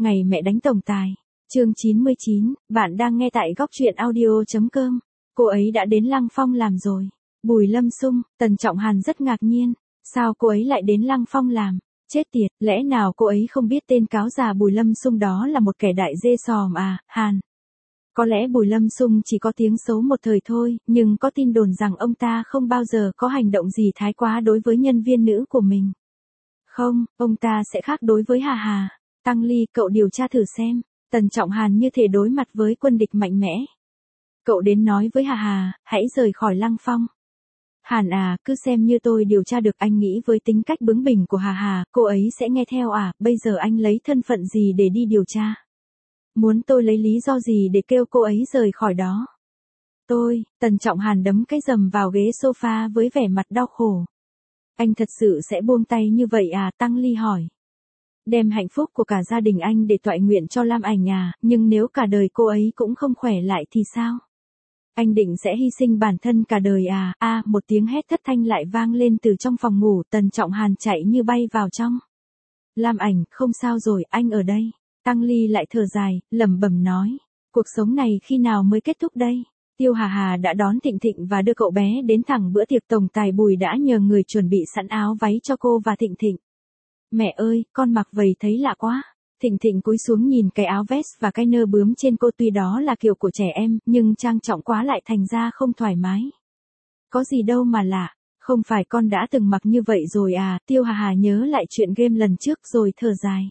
Ngày mẹ đánh tổng tài. Chương 99, bạn đang nghe tại góc truyện audio.com. Cô ấy đã đến Lăng Phong làm rồi. Bùi Lâm Xung, Tần Trọng Hàn rất ngạc nhiên. Sao cô ấy lại đến Lăng Phong làm? Chết tiệt, lẽ nào cô ấy không biết tên cáo già Bùi Lâm Xung đó là một kẻ đại dê sòm à, Hàn? Có lẽ Bùi Lâm Xung chỉ có tiếng xấu một thời thôi, nhưng có tin đồn rằng ông ta không bao giờ có hành động gì thái quá đối với nhân viên nữ của mình. Không, ông ta sẽ khác đối với Hà Hà. Tăng Ly, cậu điều tra thử xem. Tần Trọng Hàn như thể đối mặt với quân địch mạnh mẽ. Cậu đến nói với Hà Hà, hãy rời khỏi Lăng Phong. Hàn à, cứ xem như tôi điều tra được. Anh nghĩ với tính cách bướng bỉnh của Hà Hà, cô ấy sẽ nghe theo à? Bây giờ anh lấy thân phận gì để đi điều tra? Muốn tôi lấy lý do gì để kêu cô ấy rời khỏi đó? Tần Trọng Hàn đấm cái rầm vào ghế sofa với vẻ mặt đau khổ. Anh thật sự sẽ buông tay như vậy à? Tăng Ly hỏi. Đem hạnh phúc của cả gia đình anh để toại nguyện cho Lam Ảnh à, nhưng nếu cả đời cô ấy cũng không khỏe lại thì sao? Anh định sẽ hy sinh bản thân cả đời à? Một tiếng hét thất thanh lại vang lên từ trong phòng ngủ. Tần Trọng Hàn chạy như bay vào trong. Lam Ảnh, không sao rồi, anh ở đây. Tăng Ly lại thở dài, lẩm bẩm nói. Cuộc sống này khi nào mới kết thúc đây? Tiêu Hà Hà đã đón Thịnh Thịnh và đưa cậu bé đến thẳng bữa tiệc. Tổng tài Bùi đã nhờ người chuẩn bị sẵn áo váy cho cô và Thịnh Thịnh. Mẹ ơi, con mặc vậy thấy lạ quá. Thịnh Thịnh cúi xuống nhìn cái áo vest và cái nơ bướm trên cô, tuy đó là kiểu của trẻ em, nhưng trang trọng quá lại thành ra không thoải mái. Có gì đâu mà lạ, không phải con đã từng mặc như vậy rồi à? Tiêu Hà Hà nhớ lại chuyện game lần trước rồi thở dài.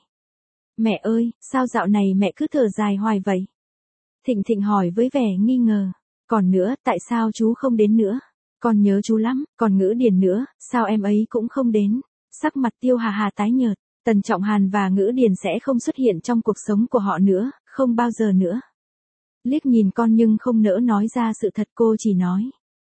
Mẹ ơi, sao dạo này mẹ cứ thở dài hoài vậy? Thịnh Thịnh hỏi với vẻ nghi ngờ. Còn nữa, tại sao chú không đến nữa? Con nhớ chú lắm, còn Ngữ Điền nữa, sao em ấy cũng không đến? Sắc mặt Tiêu Hà Hà tái nhợt. Tần Trọng Hàn và Ngữ Điền sẽ không xuất hiện trong cuộc sống của họ nữa, không bao giờ nữa. Liếc nhìn con nhưng không nỡ nói ra sự thật, cô chỉ nói.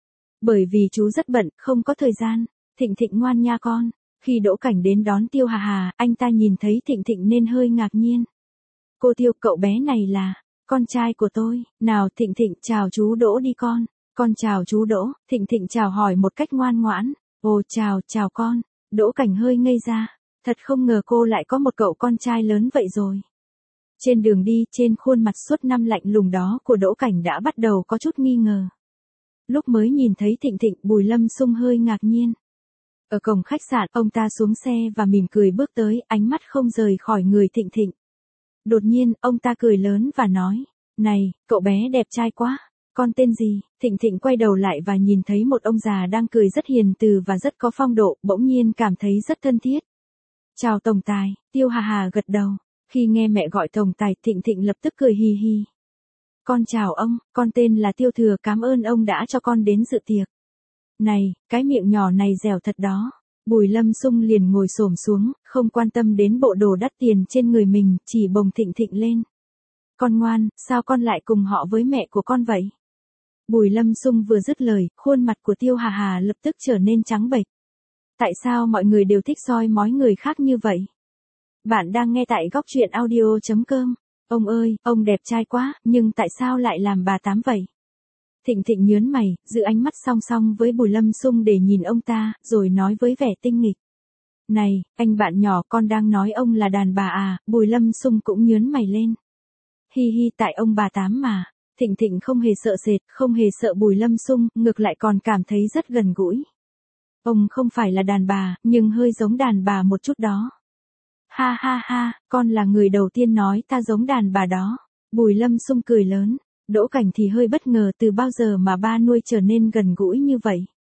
Bởi vì chú rất bận, không có thời gian. Thịnh Thịnh ngoan nha con. Khi Đỗ Cảnh đến đón Tiêu Hà Hà, anh ta nhìn thấy Thịnh Thịnh nên hơi ngạc nhiên. Cô Tiêu, cậu bé này là con trai của tôi. Nào Thịnh Thịnh, chào chú Đỗ đi con. Con chào chú Đỗ. Thịnh Thịnh chào hỏi một cách ngoan ngoãn. Ồ chào con. Đỗ Cảnh hơi ngây ra. Thật không ngờ cô lại có một cậu con trai lớn vậy rồi. Trên đường đi, trên khuôn mặt suốt năm lạnh lùng đó của Đỗ Cảnh đã bắt đầu có chút nghi ngờ. Lúc mới nhìn thấy Thịnh Thịnh, Bùi Lâm Xung hơi ngạc nhiên. Ở cổng khách sạn, ông ta xuống xe và mỉm cười bước tới, ánh mắt không rời khỏi người Thịnh Thịnh. Đột nhiên, ông ta cười lớn và nói, này, cậu bé đẹp trai quá, con tên gì? Thịnh Thịnh quay đầu lại và nhìn thấy một ông già đang cười rất hiền từ và rất có phong độ, bỗng nhiên cảm thấy rất thân thiết. Chào tổng tài. Tiêu Hà Hà gật đầu. Khi nghe mẹ gọi tổng tài, Thịnh Thịnh lập tức cười hì hì. Con chào ông, con tên là Tiêu Thừa, cảm ơn ông đã cho con đến dự tiệc. Này, cái miệng nhỏ này dẻo thật đó. Bùi Lâm Xung liền ngồi xổm xuống, không quan tâm đến bộ đồ đắt tiền trên người mình, chỉ bồng Thịnh Thịnh lên. Con ngoan, sao con lại cùng họ với mẹ của con vậy? Bùi Lâm Xung vừa dứt lời, khuôn mặt của Tiêu Hà Hà lập tức trở nên trắng bệch. Tại sao mọi người đều thích soi mói người khác như vậy? Bạn đang nghe tại góc truyện audio.com. Ông ơi, ông đẹp trai quá, nhưng tại sao lại làm bà tám vậy? Thịnh Thịnh nhớn mày, giữ ánh mắt song song với Bùi Lâm Xung để nhìn ông ta, rồi nói với vẻ tinh nghịch. Này, anh bạn nhỏ, con đang nói ông là đàn bà à? Bùi Lâm Xung cũng nhớn mày lên. Hi hi, tại ông bà tám mà. Thịnh Thịnh không hề sợ sệt, không hề sợ Bùi Lâm Xung, ngược lại còn cảm thấy rất gần gũi. Ông không phải là đàn bà, nhưng hơi giống đàn bà một chút đó. Ha ha ha, con là người đầu tiên nói ta giống đàn bà đó. Bùi Lâm Xung cười lớn. Đỗ Cảnh thì hơi bất ngờ, từ bao giờ mà ba nuôi trở nên gần gũi như vậy.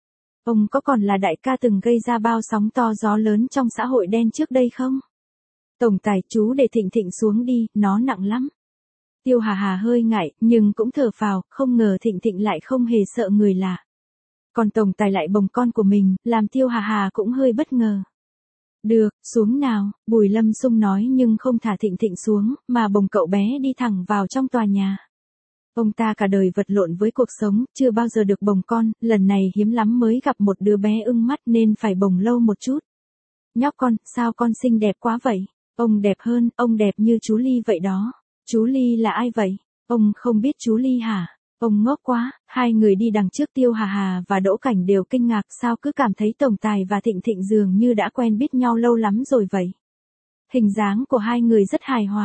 Ông có còn là đại ca từng gây ra bao sóng to gió lớn trong xã hội đen trước đây không? Tổng tài, chú để Thịnh Thịnh xuống đi, nó nặng lắm. Tiêu Hà Hà hơi ngại, nhưng cũng thở phào, không ngờ Thịnh Thịnh lại không hề sợ người lạ. Còn tổng tài lại bồng con của mình, làm Tiêu Hà Hà cũng hơi bất ngờ. Được, xuống nào, Bùi Lâm Xung nói nhưng không thả Thịnh Thịnh xuống, mà bồng cậu bé đi thẳng vào trong tòa nhà. Ông ta cả đời vật lộn với cuộc sống, chưa bao giờ được bồng con, lần này hiếm lắm mới gặp một đứa bé ưng mắt nên phải bồng lâu một chút. Nhóc con, sao con xinh đẹp quá vậy? Ông đẹp hơn, ông đẹp như chú Ly vậy đó. Chú Ly là ai vậy? Ông không biết chú Ly hả? Ông ngốc quá. Hai người đi đằng trước, Tiêu Hà Hà và Đỗ Cảnh đều kinh ngạc, sao cứ cảm thấy tổng tài và Thịnh Thịnh dường như đã quen biết nhau lâu lắm rồi vậy. Hình dáng của hai người rất hài hòa.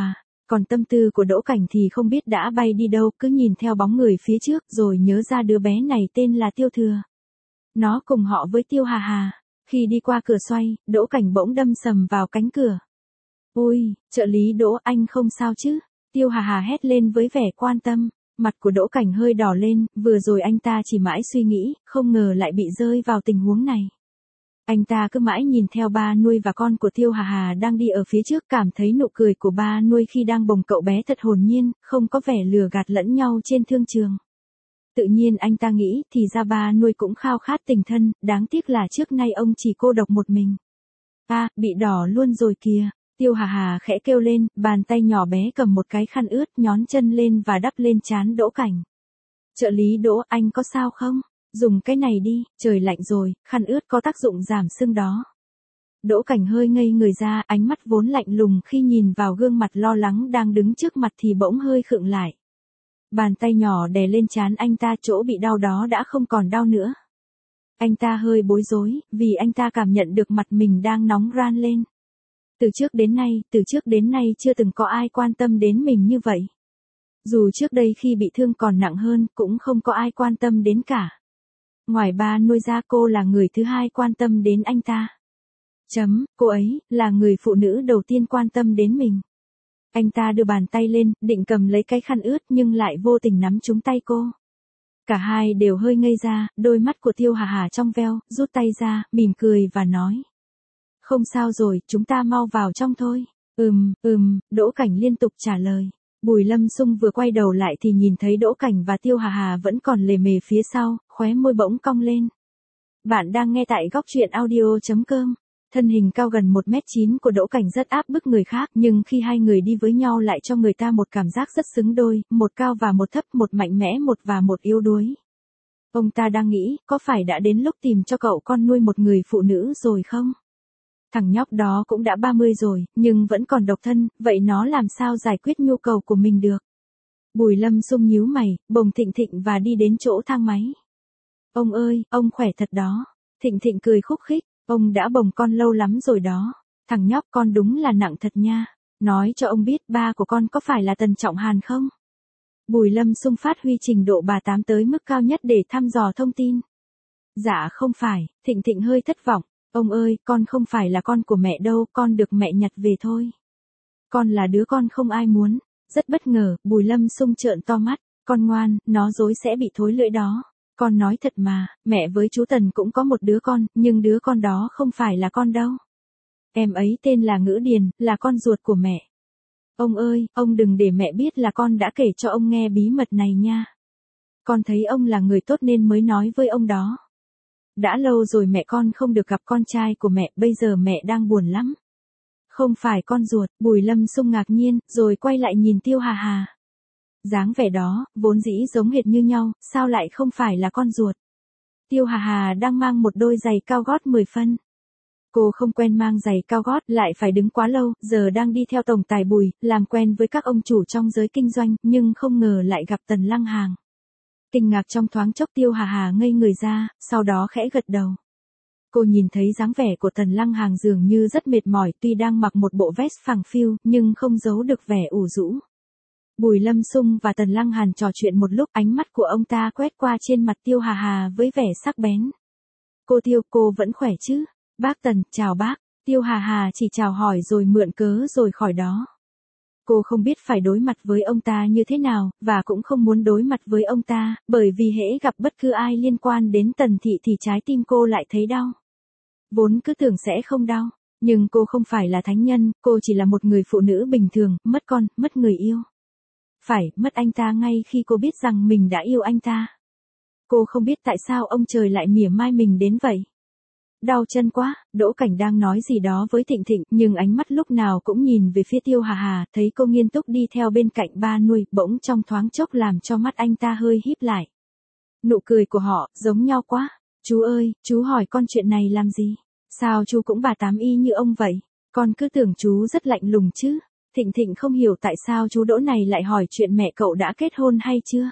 Còn tâm tư của Đỗ Cảnh thì không biết đã bay đi đâu, cứ nhìn theo bóng người phía trước rồi nhớ ra đứa bé này tên là Tiêu Thừa. Nó cùng họ với Tiêu Hà Hà. Khi đi qua cửa xoay, Đỗ Cảnh bỗng đâm sầm vào cánh cửa. Ôi, trợ lý Đỗ, anh không sao chứ? Tiêu Hà Hà hét lên với vẻ quan tâm. Mặt của Đỗ Cảnh hơi đỏ lên, vừa rồi anh ta chỉ mãi suy nghĩ, không ngờ lại bị rơi vào tình huống này. Anh ta cứ mãi nhìn theo ba nuôi và con của Tiêu Hà Hà đang đi ở phía trước, cảm thấy nụ cười của ba nuôi khi đang bồng cậu bé thật hồn nhiên, không có vẻ lừa gạt lẫn nhau trên thương trường. Tự nhiên anh ta nghĩ thì ra ba nuôi cũng khao khát tình thân, đáng tiếc là trước nay ông chỉ cô độc một mình. Bị đỏ luôn rồi kìa. Tiêu Hà Hà khẽ kêu lên, bàn tay nhỏ bé cầm một cái khăn ướt nhón chân lên và đắp lên trán Đỗ Cảnh. Trợ lý Đỗ, anh có sao không? Dùng cái này đi, trời lạnh rồi, khăn ướt có tác dụng giảm sưng đó. Đỗ Cảnh hơi ngây người ra, ánh mắt vốn lạnh lùng khi nhìn vào gương mặt lo lắng đang đứng trước mặt thì bỗng hơi khựng lại. Bàn tay nhỏ đè lên trán anh ta, chỗ bị đau đó đã không còn đau nữa. Anh ta hơi bối rối, vì anh ta cảm nhận được mặt mình đang nóng ran lên. Từ trước đến nay chưa từng có ai quan tâm đến mình như vậy. Dù trước đây khi bị thương còn nặng hơn, cũng không có ai quan tâm đến cả. Ngoài ba nuôi ra, cô là người thứ hai quan tâm đến anh ta. Cô ấy, là người phụ nữ đầu tiên quan tâm đến mình. Anh ta đưa bàn tay lên, định cầm lấy cái khăn ướt nhưng lại vô tình nắm trúng tay cô. Cả hai đều hơi ngây ra, đôi mắt của Tiêu Hà Hà trong veo, rút tay ra, mỉm cười và nói. Không sao rồi, chúng ta mau vào trong thôi. Đỗ Cảnh liên tục trả lời. Bùi Lâm Sung vừa quay đầu lại thì nhìn thấy Đỗ Cảnh và Tiêu Hà Hà vẫn còn lề mề phía sau, khóe môi bỗng cong lên. Bạn đang nghe tại góc truyện audio.com. Thân hình cao gần 1m9 của Đỗ Cảnh rất áp bức người khác, nhưng khi hai người đi với nhau lại cho người ta một cảm giác rất xứng đôi, một cao và một thấp, một mạnh mẽ một và một yếu đuối. Ông ta đang nghĩ, có phải đã đến lúc tìm cho cậu con nuôi một người phụ nữ rồi không? Thằng nhóc đó cũng đã 30 rồi, nhưng vẫn còn độc thân, vậy nó làm sao giải quyết nhu cầu của mình được? Bùi Lâm Sung nhíu mày, bồng Thịnh Thịnh và đi đến chỗ thang máy. Ông ơi, ông khỏe thật đó. Thịnh Thịnh cười khúc khích, ông đã bồng con lâu lắm rồi đó. Thằng nhóc con đúng là nặng thật nha. Nói cho ông biết ba của con có phải là Tần Trọng Hàn không? Bùi Lâm Sung phát huy trình độ bà tám tới mức cao nhất để thăm dò thông tin. Dạ không phải, Thịnh Thịnh hơi thất vọng. Ông ơi, con không phải là con của mẹ đâu, con được mẹ nhặt về thôi. Con là đứa con không ai muốn. Rất bất ngờ, Bùi Lâm Sung trợn to mắt. Con ngoan, nó dối sẽ bị thối lưỡi đó. Con nói thật mà, mẹ với chú Tần cũng có một đứa con, nhưng đứa con đó không phải là con đâu. Em ấy tên là Ngữ Điền, là con ruột của mẹ. Ông ơi, ông đừng để mẹ biết là con đã kể cho ông nghe bí mật này nha. Con thấy ông là người tốt nên mới nói với ông đó. Đã lâu rồi mẹ con không được gặp con trai của mẹ, bây giờ mẹ đang buồn lắm. Không phải con ruột, Bùi Lâm Sung ngạc nhiên, rồi quay lại nhìn Tiêu Hà Hà. Dáng vẻ đó, vốn dĩ giống hệt như nhau, sao lại không phải là con ruột? Tiêu Hà Hà đang mang một đôi giày cao gót 10 phân. Cô không quen mang giày cao gót, lại phải đứng quá lâu, giờ đang đi theo tổng tài Bùi, làm quen với các ông chủ trong giới kinh doanh, nhưng không ngờ lại gặp Tần Lăng Hàng. Kinh ngạc trong thoáng chốc, Tiêu Hà Hà ngây người ra, sau đó khẽ gật đầu. Cô nhìn thấy dáng vẻ của Tần Lăng Hàng dường như rất mệt mỏi, tuy đang mặc một bộ vest phẳng phiu, nhưng không giấu được vẻ ủ rũ. Bùi Lâm Sung và Tần Lăng Hàn trò chuyện một lúc, ánh mắt của ông ta quét qua trên mặt Tiêu Hà Hà với vẻ sắc bén. Cô Tiêu, cô vẫn khỏe chứ? Bác Tần, chào bác. Tiêu Hà Hà chỉ chào hỏi rồi mượn cớ rồi khỏi đó. Cô không biết phải đối mặt với ông ta như thế nào, và cũng không muốn đối mặt với ông ta, bởi vì hễ gặp bất cứ ai liên quan đến Tần Thị thì trái tim cô lại thấy đau. Vốn cứ tưởng sẽ không đau, nhưng cô không phải là thánh nhân, cô chỉ là một người phụ nữ bình thường, mất con, mất người yêu. Phải, mất anh ta ngay khi cô biết rằng mình đã yêu anh ta. Cô không biết tại sao ông trời lại mỉa mai mình đến vậy. Đau chân quá, Đỗ Cảnh đang nói gì đó với Thịnh Thịnh, nhưng ánh mắt lúc nào cũng nhìn về phía Tiêu Hà Hà, thấy cô nghiêm túc đi theo bên cạnh ba nuôi, bỗng trong thoáng chốc làm cho mắt anh ta hơi híp lại. Nụ cười của họ, giống nhau quá. Chú ơi, chú hỏi con chuyện này làm gì? Sao chú cũng bà tám y như ông vậy? Con cứ tưởng chú rất lạnh lùng chứ. Thịnh Thịnh không hiểu tại sao chú Đỗ này lại hỏi chuyện mẹ cậu đã kết hôn hay chưa.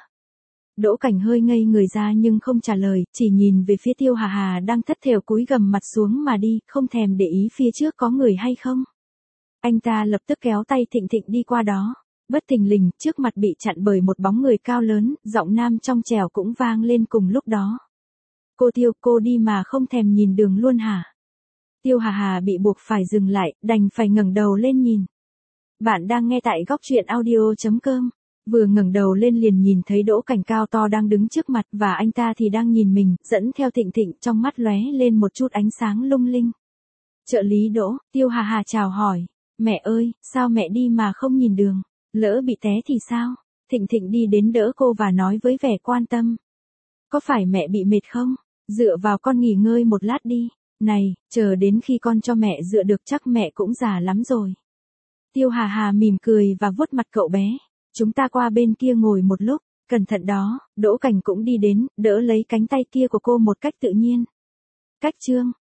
Đỗ Cảnh hơi ngây người ra nhưng không trả lời, chỉ nhìn về phía Tiêu Hà Hà đang thất thểu cúi gằm mặt xuống mà đi, không thèm để ý phía trước có người hay không. Anh ta lập tức kéo tay Thịnh Thịnh đi qua đó. Bất thình lình, trước mặt bị chặn bởi một bóng người cao lớn, giọng nam trong trẻo cũng vang lên cùng lúc đó. Cô Tiêu, cô đi mà không thèm nhìn đường luôn hả? Tiêu Hà Hà bị buộc phải dừng lại, đành phải ngẩng đầu lên nhìn. Bạn đang nghe tại góc truyện audio.com. Vừa ngẩng đầu lên liền nhìn thấy Đỗ Cảnh cao to đang đứng trước mặt và anh ta thì đang nhìn mình, dẫn theo Thịnh Thịnh, trong mắt lóe lên một chút ánh sáng lung linh. Trợ lý Đỗ, Tiêu Hà Hà chào hỏi. Mẹ ơi, sao mẹ đi mà không nhìn đường? Lỡ bị té thì sao? Thịnh Thịnh đi đến đỡ cô và nói với vẻ quan tâm. Có phải mẹ bị mệt không? Dựa vào con nghỉ ngơi một lát đi. Này, chờ đến khi con cho mẹ dựa được chắc mẹ cũng già lắm rồi. Tiêu Hà Hà mỉm cười và vuốt mặt cậu bé. Chúng ta qua bên kia ngồi một lúc, cẩn thận đó. Đỗ Cảnh cũng đi đến, đỡ lấy cánh tay kia của cô một cách tự nhiên. Cách chương,